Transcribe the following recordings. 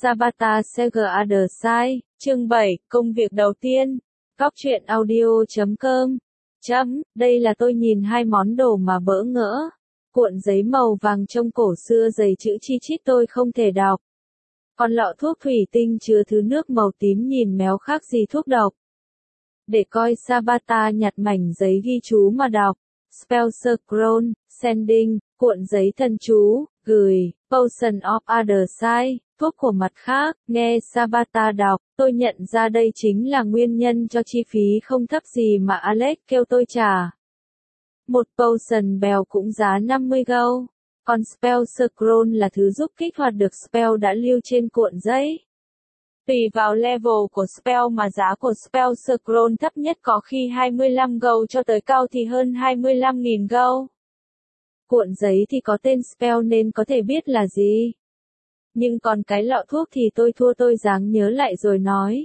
Sabata Seger Other Side, chương 7, công việc đầu tiên. Góc truyện audio.com. Đây là tôi nhìn hai món đồ mà bỡ ngỡ. Cuộn giấy màu vàng trông cổ xưa dày chữ chi chít tôi không thể đọc. Còn lọ thuốc thủy tinh chứa thứ nước màu tím nhìn méo khác gì thuốc độc. Để coi Sabata nhặt mảnh giấy ghi chú mà đọc. Spell Scroll, Sending, cuộn giấy thần chú, gửi, Potion of Other Side, thuốc của mặt khác, nghe Sabata đọc, tôi nhận ra đây chính là nguyên nhân cho chi phí không thấp gì mà Alex kêu tôi trả. Một Potion Bell cũng giá 50 gold, còn Spell Scroll là thứ giúp kích hoạt được spell đã lưu trên cuộn giấy. Tùy vào level của spell mà giá của Spell Scroll thấp nhất có khi 25 gold cho tới cao thì hơn 25.000 gold. Cuộn giấy thì có tên spell nên có thể biết là gì. Nhưng còn cái lọ thuốc thì tôi thua, tôi ráng nhớ lại rồi nói.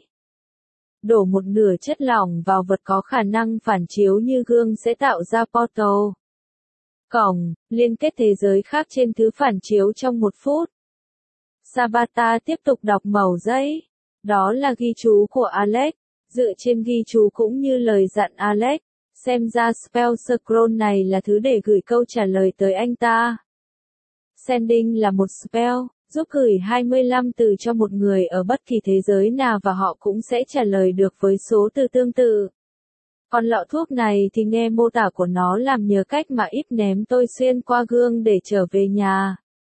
Đổ một nửa chất lỏng vào vật có khả năng phản chiếu như gương sẽ tạo ra portal. Cổng, liên kết thế giới khác trên thứ phản chiếu trong 1 phút. Sabata tiếp tục đọc mẩu giấy. Đó là ghi chú của Alex. Dựa trên ghi chú cũng như lời dặn Alex, xem ra Spell Scroll này là thứ để gửi câu trả lời tới anh ta. Sending là một spell, giúp gửi 25 từ cho một người ở bất kỳ thế giới nào và họ cũng sẽ trả lời được với số từ tương tự. Còn lọ thuốc này thì nghe mô tả của nó làm nhớ cách mà Íp ném tôi xuyên qua gương để trở về nhà.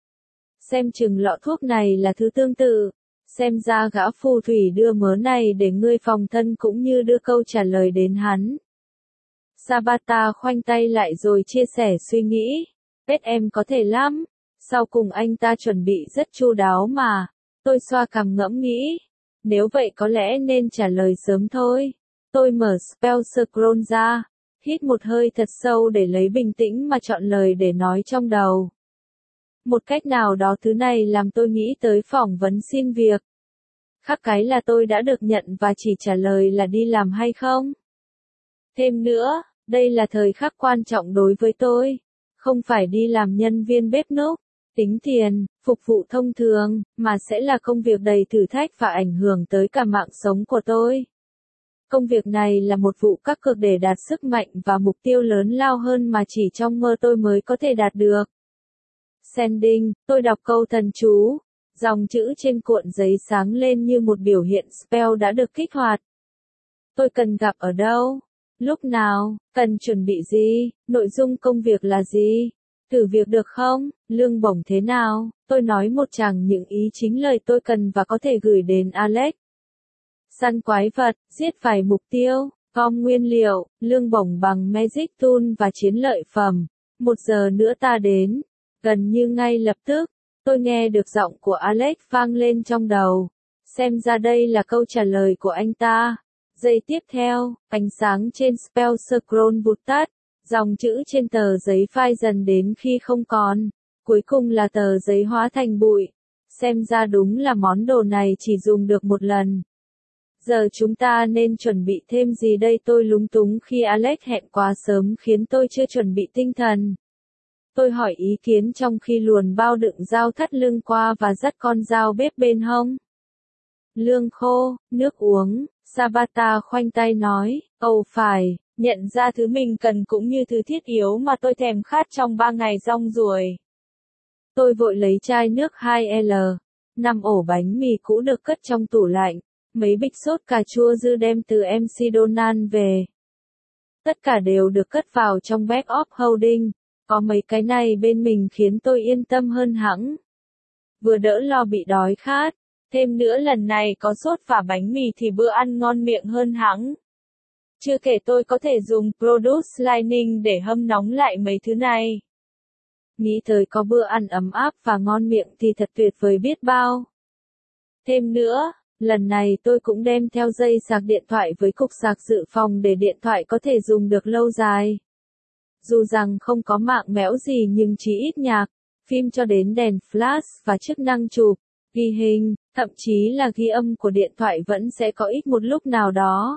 Xem chừng lọ thuốc này là thứ tương tự. Xem ra gã phù thủy đưa mớ này để ngươi phòng thân cũng như đưa câu trả lời đến hắn. Sabata khoanh tay lại rồi chia sẻ suy nghĩ. Pet em có thể lắm. Sau cùng anh ta chuẩn bị rất chu đáo mà. Tôi xoa cằm ngẫm nghĩ. Nếu vậy có lẽ nên trả lời sớm thôi. Tôi mở Spell Scroll ra. Hít một hơi thật sâu để lấy bình tĩnh mà chọn lời để nói trong đầu. Một cách nào đó thứ này làm tôi nghĩ tới phỏng vấn xin việc. Khác cái là tôi đã được nhận và chỉ trả lời là đi làm hay không. Thêm nữa, đây là thời khắc quan trọng đối với tôi. Không phải đi làm nhân viên bếp núc, tính tiền, phục vụ thông thường, mà sẽ là công việc đầy thử thách và ảnh hưởng tới cả mạng sống của tôi. Công việc này là một vụ các cược để đạt sức mạnh và mục tiêu lớn lao hơn mà chỉ trong mơ tôi mới có thể đạt được. Sending, tôi đọc câu thần chú. Dòng chữ trên cuộn giấy sáng lên như một biểu hiện spell đã được kích hoạt. Tôi cần gặp ở đâu? Lúc nào? Cần chuẩn bị gì? Nội dung công việc là gì? Thử việc được không? Lương bổng thế nào? Tôi nói một tràng những ý chính lời tôi cần và có thể gửi đến Alex. Săn quái vật, giết vài mục tiêu, gom nguyên liệu, lương bổng bằng Magic Tool và chiến lợi phẩm. 1 giờ nữa ta đến. Gần như ngay lập tức, tôi nghe được giọng của Alex vang lên trong đầu. Xem ra đây là câu trả lời của anh ta. Giây tiếp theo, ánh sáng trên Spell Scroll vụt tắt. Dòng chữ trên tờ giấy phai dần đến khi không còn. Cuối cùng là tờ giấy hóa thành bụi. Xem ra đúng là món đồ này chỉ dùng được một lần. Giờ chúng ta nên chuẩn bị thêm gì đây? Tôi lúng túng khi Alex hẹn quá sớm khiến tôi chưa chuẩn bị tinh thần. Tôi hỏi ý kiến trong khi luồn bao đựng dao thắt lưng qua và dắt con dao bếp bên hông. Lương khô, nước uống, Sabata khoanh tay nói, phải, nhận ra thứ mình cần cũng như thứ thiết yếu mà tôi thèm khát trong 3 ngày rong ruổi. Tôi vội lấy chai nước 2L, 5 ổ bánh mì cũ được cất trong tủ lạnh, mấy bịch sốt cà chua dư đem từ MC Donald về. Tất cả đều được cất vào trong bag of holding. Có mấy cái này bên mình khiến tôi yên tâm hơn hẳn. Vừa đỡ lo bị đói khát. Thêm nữa lần này có sốt và bánh mì thì bữa ăn ngon miệng hơn hẳn. Chưa kể tôi có thể dùng Produce Lining để hâm nóng lại mấy thứ này. Nghĩ tới có bữa ăn ấm áp và ngon miệng thì thật tuyệt vời biết bao. Thêm nữa, lần này tôi cũng đem theo dây sạc điện thoại với cục sạc dự phòng để điện thoại có thể dùng được lâu dài. Dù rằng không có mạng mẽo gì nhưng chỉ ít nhạc, phim cho đến đèn flash và chức năng chụp, ghi hình, thậm chí là ghi âm của điện thoại vẫn sẽ có ích một lúc nào đó.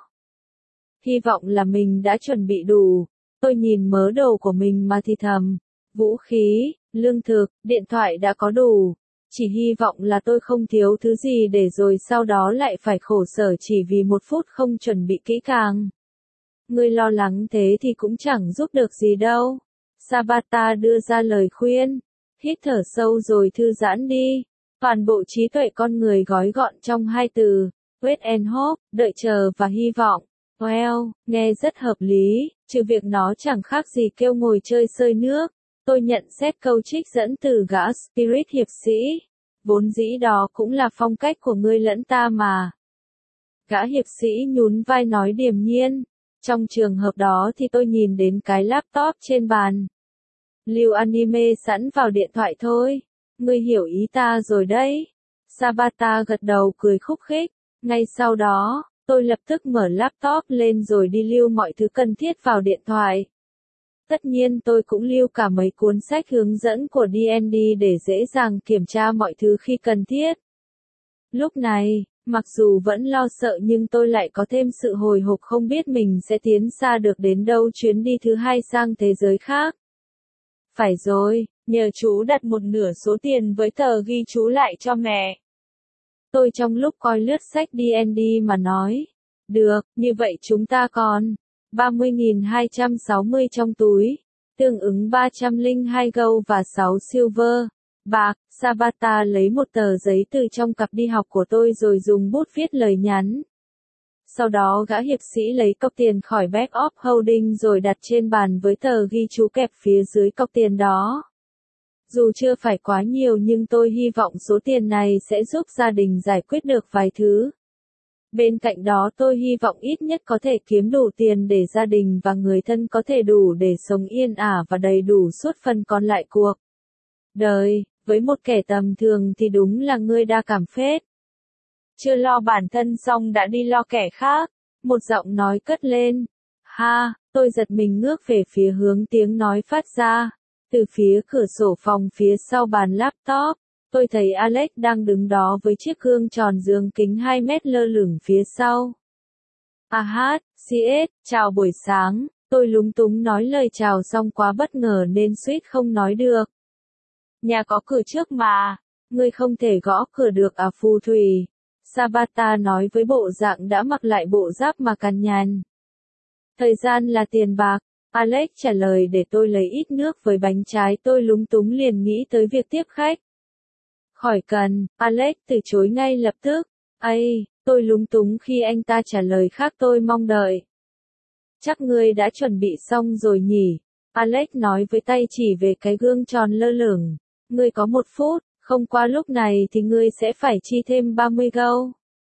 Hy vọng là mình đã chuẩn bị đủ. Tôi nhìn mớ đồ của mình mà thì thầm. Vũ khí, lương thực, điện thoại đã có đủ. chỉ hy vọng là tôi không thiếu thứ gì để rồi sau đó lại phải khổ sở chỉ vì một phút không chuẩn bị kỹ càng. Ngươi lo lắng thế thì cũng chẳng giúp được gì đâu. Sabata đưa ra lời khuyên. Hít thở sâu rồi thư giãn đi. Toàn bộ trí tuệ con người gói gọn trong hai từ. Wait and hope, đợi chờ và hy vọng. Well, nghe rất hợp lý, trừ việc nó chẳng khác gì kêu ngồi chơi sơi nước. Tôi nhận xét câu trích dẫn từ gã Spirit hiệp sĩ. Vốn dĩ đó cũng là phong cách của ngươi lẫn ta mà. Gã hiệp sĩ nhún vai nói điềm nhiên. Trong trường hợp đó thì tôi nhìn đến cái laptop trên bàn. Lưu anime sẵn vào điện thoại thôi. Ngươi hiểu ý ta rồi đấy. Sabata gật đầu cười khúc khích. Ngay sau đó, tôi lập tức mở laptop lên rồi đi lưu mọi thứ cần thiết vào điện thoại. Tất nhiên tôi cũng lưu cả mấy cuốn sách hướng dẫn của D&D để dễ dàng kiểm tra mọi thứ khi cần thiết. Lúc này, mặc dù vẫn lo sợ nhưng tôi lại có thêm sự hồi hộp không biết mình sẽ tiến xa được đến đâu chuyến đi thứ hai sang thế giới khác. Phải rồi, nhờ chú đặt một nửa số tiền với tờ ghi chú lại cho mẹ. Tôi trong lúc coi lướt sách D&D mà nói. Được, như vậy chúng ta còn 30.260 trong túi, tương ứng 302 gold và 6 silver. Bạc, Sabata lấy một tờ giấy từ trong cặp đi học của tôi rồi dùng bút viết lời nhắn. Sau đó gã hiệp sĩ lấy cọc tiền khỏi bag of holding rồi đặt trên bàn với tờ ghi chú kẹp phía dưới cọc tiền đó. Dù chưa phải quá nhiều nhưng tôi hy vọng số tiền này sẽ giúp gia đình giải quyết được vài thứ. Bên cạnh đó tôi hy vọng ít nhất có thể kiếm đủ tiền để gia đình và người thân có thể đủ để sống yên ả và đầy đủ suốt phần còn lại cuộc đời. Với một kẻ tầm thường thì đúng là ngươi đa cảm phết. Chưa lo bản thân xong đã đi lo kẻ khác. Một giọng nói cất lên. Ha, tôi giật mình ngước về phía hướng tiếng nói phát ra. Từ phía cửa sổ phòng phía sau bàn laptop, tôi thấy Alex đang đứng đó với chiếc gương tròn dương kính 2 mét lơ lửng phía sau. CS, chào buổi sáng, tôi lúng túng nói lời chào xong quá bất ngờ nên suýt không nói được. Nhà có cửa trước mà, ngươi không thể gõ cửa được à phù thủy. Sabata nói với bộ dạng đã mặc lại bộ giáp mà cằn nhằn. Thời gian là tiền bạc. Alex trả lời để tôi lấy ít nước với bánh trái tôi lúng túng liền nghĩ tới việc tiếp khách. Khỏi cần, Alex từ chối ngay lập tức. Tôi lúng túng khi anh ta trả lời khác tôi mong đợi. Chắc ngươi đã chuẩn bị xong rồi nhỉ? Alex nói với tay chỉ về cái gương tròn lơ lửng. Ngươi có 1 phút, không qua lúc này thì ngươi sẽ phải chi thêm 30 gold.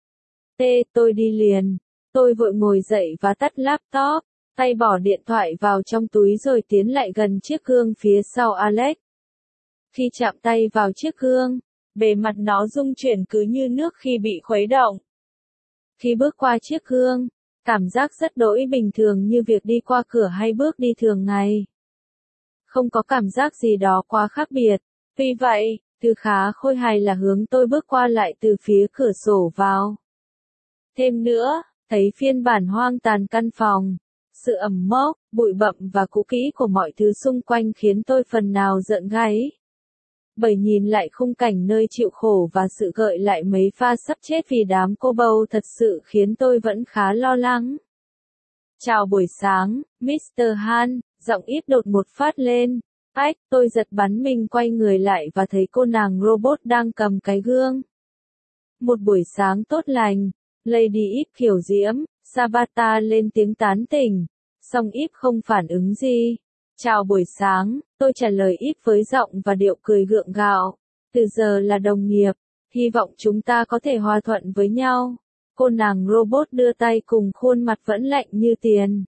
Tôi đi liền. Tôi vội ngồi dậy và tắt laptop. Tay bỏ điện thoại vào trong túi rồi tiến lại gần chiếc gương phía sau Alex. Khi chạm tay vào chiếc gương, bề mặt nó rung chuyển cứ như nước khi bị khuấy động. Khi bước qua chiếc gương, cảm giác rất đỗi bình thường như việc đi qua cửa hay bước đi thường ngày. Không có cảm giác gì đó quá khác biệt. Tuy vậy, thứ khá khôi hài là hướng tôi bước qua lại từ phía cửa sổ vào. Thêm nữa, thấy phiên bản hoang tàn căn phòng. Sự ẩm mốc, bụi bặm và cũ kỹ của mọi thứ xung quanh khiến tôi phần nào giận gáy. Bởi nhìn lại khung cảnh nơi chịu khổ và sự gợi lại mấy pha sắp chết vì đám cô bầu thật sự khiến tôi vẫn khá lo lắng. Chào buổi sáng, Mr. Han, giọng ít đột một phát lên. Tôi giật bắn mình quay người lại và thấy cô nàng robot đang cầm cái gương. Một buổi sáng tốt lành, Lady Ip kiểu diễm, Sabata lên tiếng tán tỉnh. Song Ip không phản ứng gì. Chào buổi sáng, tôi trả lời Ip với giọng và điệu cười gượng gạo. Từ giờ là đồng nghiệp, hy vọng chúng ta có thể hòa thuận với nhau. Cô nàng robot đưa tay cùng khuôn mặt vẫn lạnh như tiền.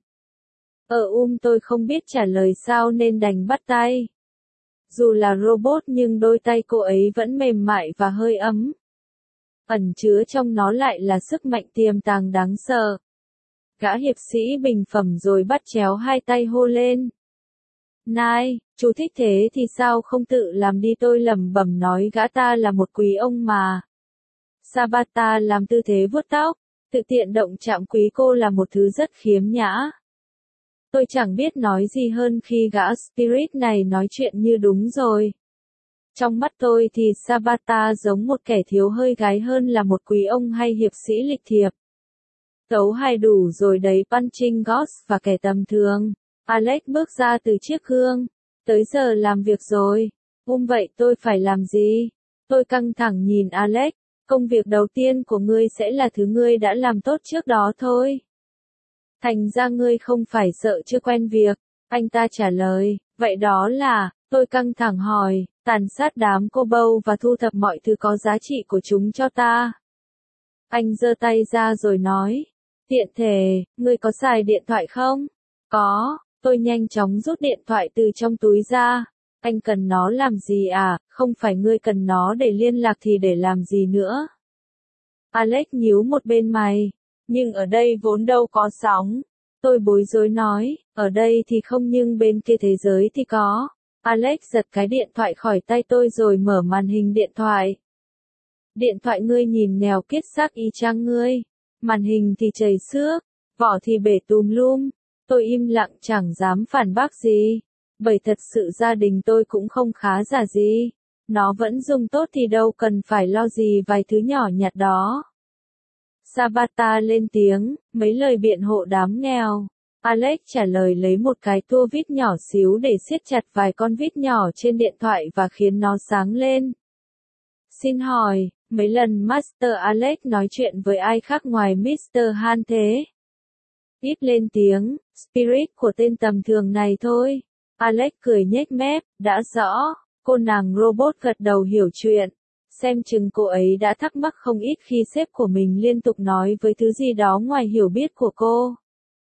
Tôi không biết trả lời sao nên đành bắt tay. Dù là robot nhưng đôi tay cô ấy vẫn mềm mại và hơi ấm. Ẩn chứa trong nó lại là sức mạnh tiềm tàng đáng sợ. Gã hiệp sĩ bình phẩm rồi bắt chéo hai tay hô lên. Này, chú thích thế thì sao không tự làm đi, tôi lẩm bẩm nói gã ta là một quý ông mà. Sabata làm tư thế vuốt tóc, tự tiện động chạm quý cô là một thứ rất khiếm nhã. Tôi chẳng biết nói gì hơn khi gã Spirit này nói chuyện như đúng rồi. Trong mắt tôi thì Sabata giống một kẻ thiếu hơi gái hơn là một quý ông hay hiệp sĩ lịch thiệp. Tấu hài đủ rồi đấy punching ghost và kẻ tầm thường. Alex bước ra từ chiếc gương. Tới giờ làm việc rồi. Vậy tôi phải làm gì? Tôi căng thẳng nhìn Alex. Công việc đầu tiên của ngươi sẽ là thứ ngươi đã làm tốt trước đó thôi. Thành ra ngươi không phải sợ chưa quen việc. Anh ta trả lời. Vậy đó là, tôi căng thẳng hỏi, tàn sát đám cô bâu và thu thập mọi thứ có giá trị của chúng cho ta. Anh giơ tay ra rồi nói. Tiện thể, ngươi có xài điện thoại không? Có, tôi nhanh chóng rút điện thoại từ trong túi ra. Anh cần nó làm gì à, không phải ngươi cần nó để liên lạc thì để làm gì nữa? Alex nhíu một bên mày. Nhưng ở đây vốn đâu có sóng. Tôi bối rối nói, ở đây thì không nhưng bên kia thế giới thì có. Alex giật cái điện thoại khỏi tay tôi rồi mở màn hình điện thoại. Điện thoại ngươi nhìn nghèo kiết xác y chang ngươi. Màn hình thì chảy xước, vỏ thì bể tùm lum. Tôi im lặng chẳng dám phản bác gì. Bởi thật sự gia đình tôi cũng không khá giả gì. Nó vẫn dùng tốt thì đâu cần phải lo gì vài thứ nhỏ nhặt đó. Sabata lên tiếng, mấy lời biện hộ đám nghèo. Alex trả lời lấy một cái tua vít nhỏ xíu để siết chặt vài con vít nhỏ trên điện thoại và khiến nó sáng lên. Xin hỏi, mấy lần Master Alex nói chuyện với ai khác ngoài Mr. Han thế? Ít lên tiếng, spirit của tên tầm thường này thôi. Alex cười nhếch mép, đã rõ, cô nàng robot gật đầu hiểu chuyện. Xem chừng cô ấy đã thắc mắc không ít khi sếp của mình liên tục nói với thứ gì đó ngoài hiểu biết của cô.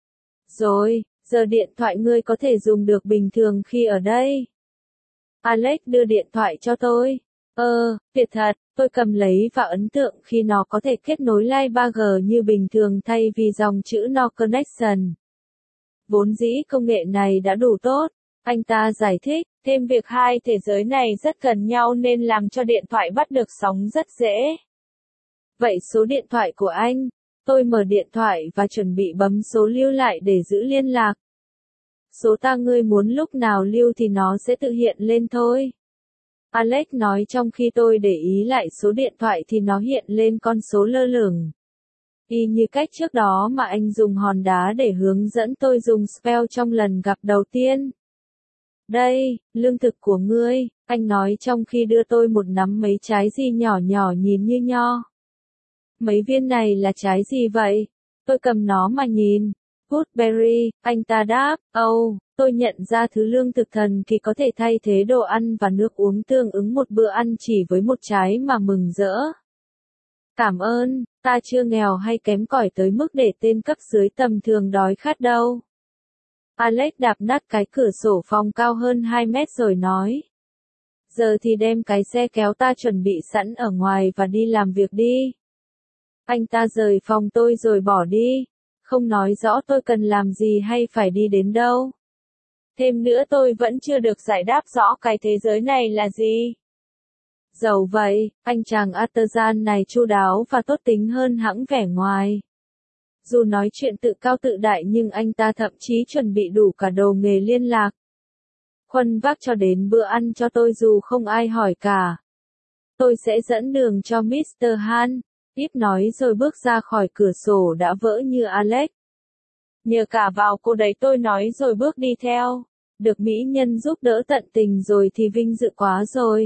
Rồi, giờ điện thoại ngươi có thể dùng được bình thường khi ở đây. Alex đưa điện thoại cho tôi. Tuyệt thật, tôi cầm lấy và ấn tượng khi nó có thể kết nối Line 3G như bình thường thay vì dòng chữ No Connection. Vốn dĩ công nghệ này đã đủ tốt. Anh ta giải thích, thêm việc hai thế giới này rất gần nhau nên làm cho điện thoại bắt được sóng rất dễ. Vậy số điện thoại của anh? Tôi mở điện thoại và chuẩn bị bấm số lưu lại để giữ liên lạc. Số ta ngươi muốn lúc nào lưu thì nó sẽ tự hiện lên thôi. Alex nói trong khi tôi để ý lại số điện thoại thì nó hiện lên con số lơ lửng. Y như cách trước đó mà anh dùng hòn đá để hướng dẫn tôi dùng spell trong lần gặp đầu tiên. Đây, lương thực của ngươi, anh nói trong khi đưa tôi một nắm mấy trái gì nhỏ nhỏ nhìn như nho. Mấy viên này là trái gì vậy? Tôi cầm nó mà nhìn. Goodberry, anh ta đáp, tôi nhận ra thứ lương thực thần kỳ có thể thay thế đồ ăn và nước uống tương ứng một bữa ăn chỉ với một trái mà mừng rỡ. Cảm ơn, ta chưa nghèo hay kém cỏi tới mức để tên cấp dưới tầm thường đói khát đâu. Alex đạp nát cái cửa sổ phòng cao hơn 2 mét rồi nói. Giờ thì đem cái xe kéo ta chuẩn bị sẵn ở ngoài và đi làm việc đi. Anh ta rời phòng tôi rồi bỏ đi. Không nói rõ tôi cần làm gì hay phải đi đến đâu. Thêm nữa tôi vẫn chưa được giải đáp rõ cái thế giới này là gì. Dẫu vậy, anh chàng artisan này chu đáo và tốt tính hơn hẳn vẻ ngoài. Dù nói chuyện tự cao tự đại nhưng anh ta thậm chí chuẩn bị đủ cả đồ nghề liên lạc. Khuân vác cho đến bữa ăn cho tôi dù không ai hỏi cả. Tôi sẽ dẫn đường cho Mr. Han. Tiếp nói rồi bước ra khỏi cửa sổ đã vỡ như Alex. Nhờ cả vào cô đấy tôi nói rồi bước đi theo. Được mỹ nhân giúp đỡ tận tình rồi thì vinh dự quá rồi.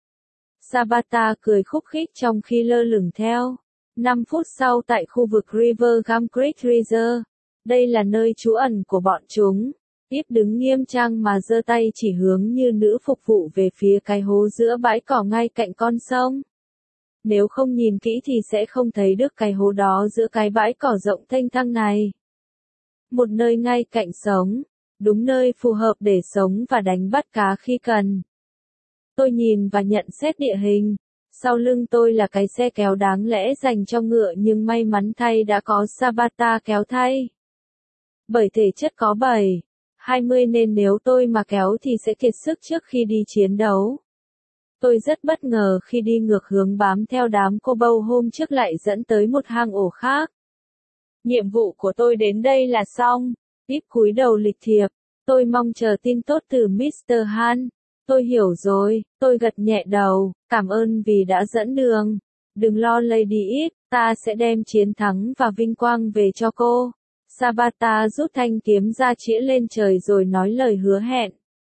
Sabata cười khúc khích trong khi lơ lửng theo. 5 phút sau tại khu vực River Gum Creek Reserve. Đây là nơi trú ẩn của bọn chúng. Tiếp đứng nghiêm trang mà giơ tay chỉ hướng như nữ phục vụ về phía cái hố giữa bãi cỏ ngay cạnh con sông. Nếu không nhìn kỹ thì sẽ không thấy được cái hố đó giữa cái bãi cỏ rộng thênh thang này. Một nơi ngay cạnh sống. Đúng nơi phù hợp để sống và đánh bắt cá khi cần. Tôi nhìn và nhận xét địa hình. Sau lưng tôi là cái xe kéo đáng lẽ dành cho ngựa nhưng may mắn thay đã có Sabata kéo thay. Bởi thể chất có 20 nên nếu tôi mà kéo thì sẽ kiệt sức trước khi đi chiến đấu. Tôi rất bất ngờ khi đi ngược hướng bám theo đám cô bâu hôm trước lại dẫn tới một hang ổ khác. Nhiệm vụ của tôi đến đây là xong. Tiếp cúi đầu lịch thiệp. Tôi mong chờ tin tốt từ Mr. Han. Tôi hiểu rồi, tôi gật nhẹ đầu, cảm ơn vì đã dẫn đường. Đừng lo Lady Ít, ta sẽ đem chiến thắng và vinh quang về cho cô. Sabata rút thanh kiếm ra chĩa lên trời rồi nói lời hứa hẹn.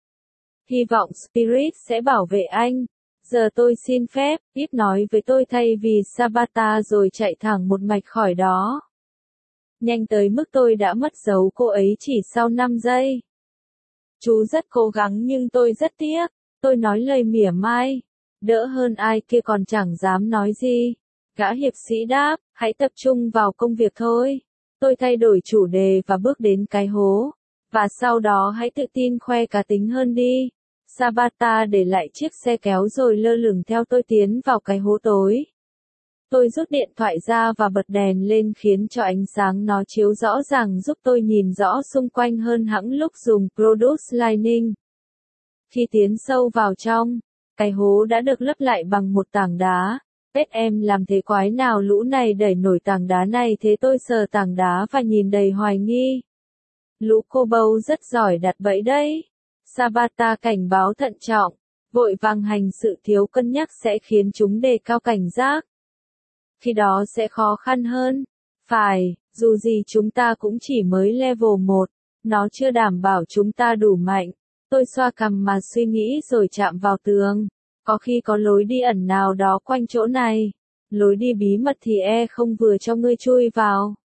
Hy vọng Spirit sẽ bảo vệ anh. Giờ tôi xin phép, Ít nói với tôi thay vì Sabata rồi chạy thẳng một mạch khỏi đó. Nhanh tới mức tôi đã mất dấu cô ấy chỉ sau 5 giây. Chú rất cố gắng nhưng tôi rất tiếc. Tôi nói lời mỉa mai. Đỡ hơn ai kia còn chẳng dám nói gì. Gã hiệp sĩ đáp, hãy tập trung vào công việc thôi. Tôi thay đổi chủ đề và bước đến cái hố. Và sau đó hãy tự tin khoe cá tính hơn đi. Sabata để lại chiếc xe kéo rồi lơ lửng theo tôi tiến vào cái hố tối. Tôi rút điện thoại ra và bật đèn lên khiến cho ánh sáng nó chiếu rõ ràng giúp tôi nhìn rõ xung quanh hơn hẳn lúc dùng Product Lighting. Khi tiến sâu vào trong, cái hố đã được lấp lại bằng một tảng đá. Em làm thế quái nào lũ này đẩy nổi tảng đá này thế tôi sờ tảng đá và nhìn đầy hoài nghi. Lũ cô bâu rất giỏi đặt bẫy đấy. Sabata cảnh báo thận trọng, vội vàng hành sự thiếu cân nhắc sẽ khiến chúng đề cao cảnh giác. Khi đó sẽ khó khăn hơn. Phải, dù gì chúng ta cũng chỉ mới level 1, nó chưa đảm bảo chúng ta đủ mạnh. Tôi xoa cằm mà suy nghĩ rồi chạm vào tường. Có khi có lối đi ẩn nào đó quanh chỗ này. Lối đi bí mật thì không vừa cho ngươi chui vào.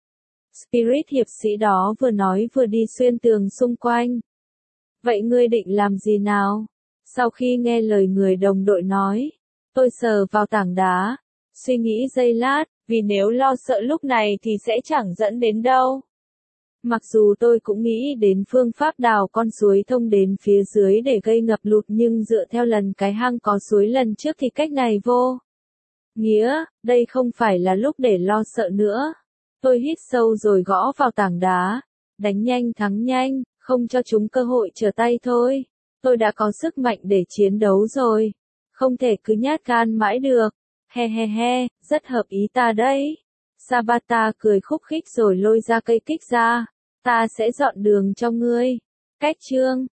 Spirit hiệp sĩ đó vừa nói vừa đi xuyên tường xung quanh. Vậy ngươi định làm gì nào? Sau khi nghe lời người đồng đội nói, tôi sờ vào tảng đá, suy nghĩ giây lát, vì nếu lo sợ lúc này thì sẽ chẳng dẫn đến đâu. Mặc dù tôi cũng nghĩ đến phương pháp đào con suối thông đến phía dưới để gây ngập lụt nhưng dựa theo lần cái hang có suối lần trước thì cách này vô nghĩa, đây không phải là lúc để lo sợ nữa. Tôi hít sâu rồi gõ vào tảng đá, đánh nhanh thắng nhanh, không cho chúng cơ hội trở tay thôi. Tôi đã có sức mạnh để chiến đấu rồi, không thể cứ nhát gan mãi được. He he he, rất hợp ý ta đấy. Sabata cười khúc khích rồi lôi ra cây kích ra. Ta sẽ dọn đường cho ngươi. Cách chương